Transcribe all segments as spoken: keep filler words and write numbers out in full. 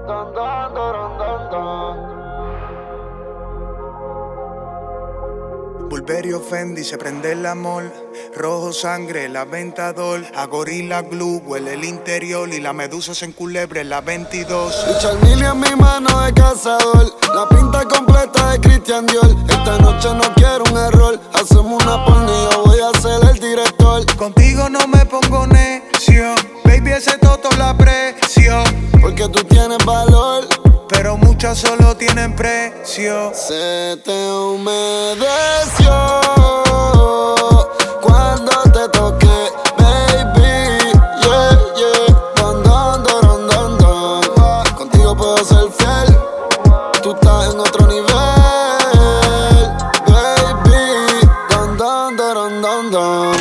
Dun, dun, dun, dun, dun. Burberry Fendi, se prende el amor. Rojo sangre, la Aventador. A Gorilla Glue, huele el interior. Y la medusa se enculebre en la veintidós. Richard Mille en mi mano de cazador. La pinta completa de Christian Dior. Esta noche no quiero un error. Hacemos una porno y yo voy a ser el director. Contigo no me pongo necio. Baby, ese toto la aprecio. Porque tú tienes valor, pero muchas solo tienen precio. Se te humedeció cuando te toqué, baby. Yeah, yeah. Don, don, don, don, don. Contigo puedo ser fiel. Tú estás en otro nivel, baby. Don, don, don, don, don.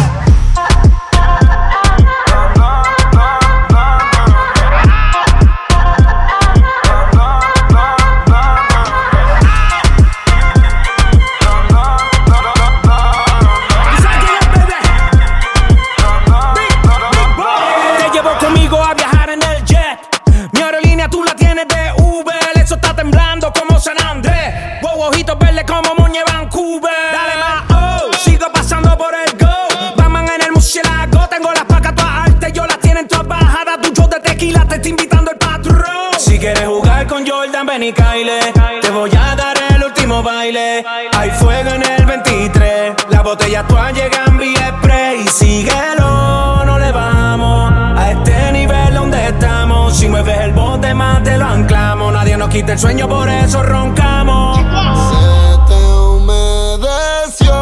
Ven y caile, te voy a dar el último baile. Hay fuego en el veintitrés, las botellas todas llegan vía spray. Síguelo, no le vamos a este nivel donde estamos. Si mueves el bote más te lo anclamos. Nadie nos quita el sueño, por eso roncamos. Se te humedeció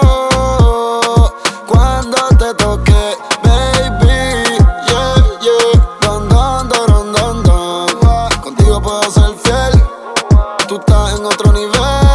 cuando te toqué, baby. Yeah, yeah. Don, don, don, don, don. Contigo puedo ser fiel. Tú estás en otro nivel,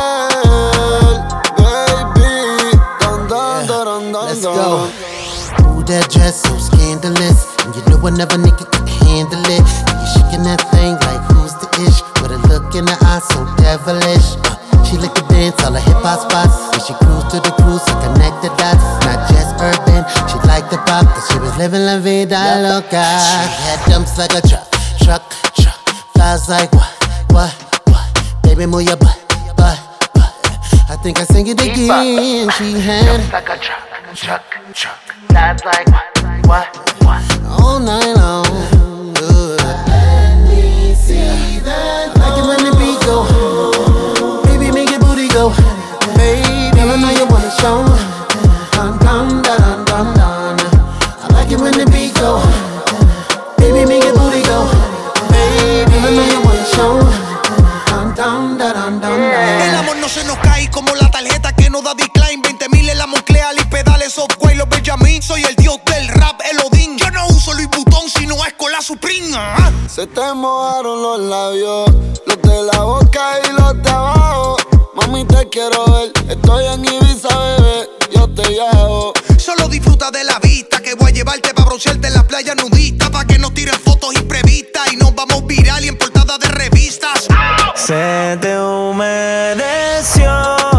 baby. Don, don, don, don, Let's don. go. Ooh, that dress so scandalous, and you know another nigga can handle it. And you shaking that thing like who's the ish? With a look in her eyes so devilish. Uh, she like to dance all the hip hop spots, and she cruise to the cruise to connect the dots. Not just urban, she like the pop, cause she was living la vida loca. She had dumps like a truck, truck, truck. Flies like what, what, what? Baby, move your butt, butt, butt. I think I sing it again. She had like a truck, truck, truck. That's like what, what, what? all night long. Ooh. Let me see that. Like it when the beat go. Baby, make your booty go. Baby, I know you wanna show. Dun dun dun dun dun. I like it when the beat go. Baby, make your booty go. Baby, I know you wanna show. Dun dun dun dun dun. El amor no se nos cae como la tarjeta que no da decline. veinte mil en la Moncler y pedales software los Benjamin. Soy el dios del rap, el Odín. Yo no uso Louis Vuitton, sino Escola Supreme. ¿Ah? Se te mojaron los labios, los de la boca y los de abajo. Mami, te quiero ver, estoy en Ibiza, bebé, yo te llevo. Solo disfruta de la vista, que voy a llevarte pa' broncearte en la playa nudista, pa' que nos tiren fotos imprevistas y nos vamos viral y en portada de revistas. Se te humedeció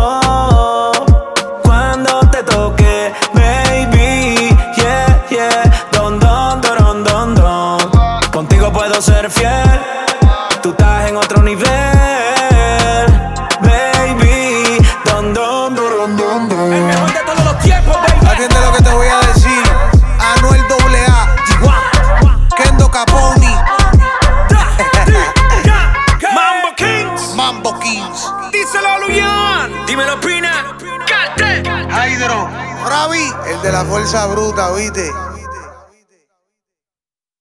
cuando te toqué, baby. Yeah, yeah. Don, don, don, don, don. Contigo puedo ser fiel. Tú estás en otro nivel, baby. Don, don, don, don, don. El mejor de todos los tiempos, baby. Atiende lo que te voy a decir. Anuel doble A, Kendo Caponi, Mambo Kings. Mambo Kings, Díselo, Luyan. Dímelo, Pina. Carte. Hydro, Ravi, el de la fuerza bruta, ¿viste?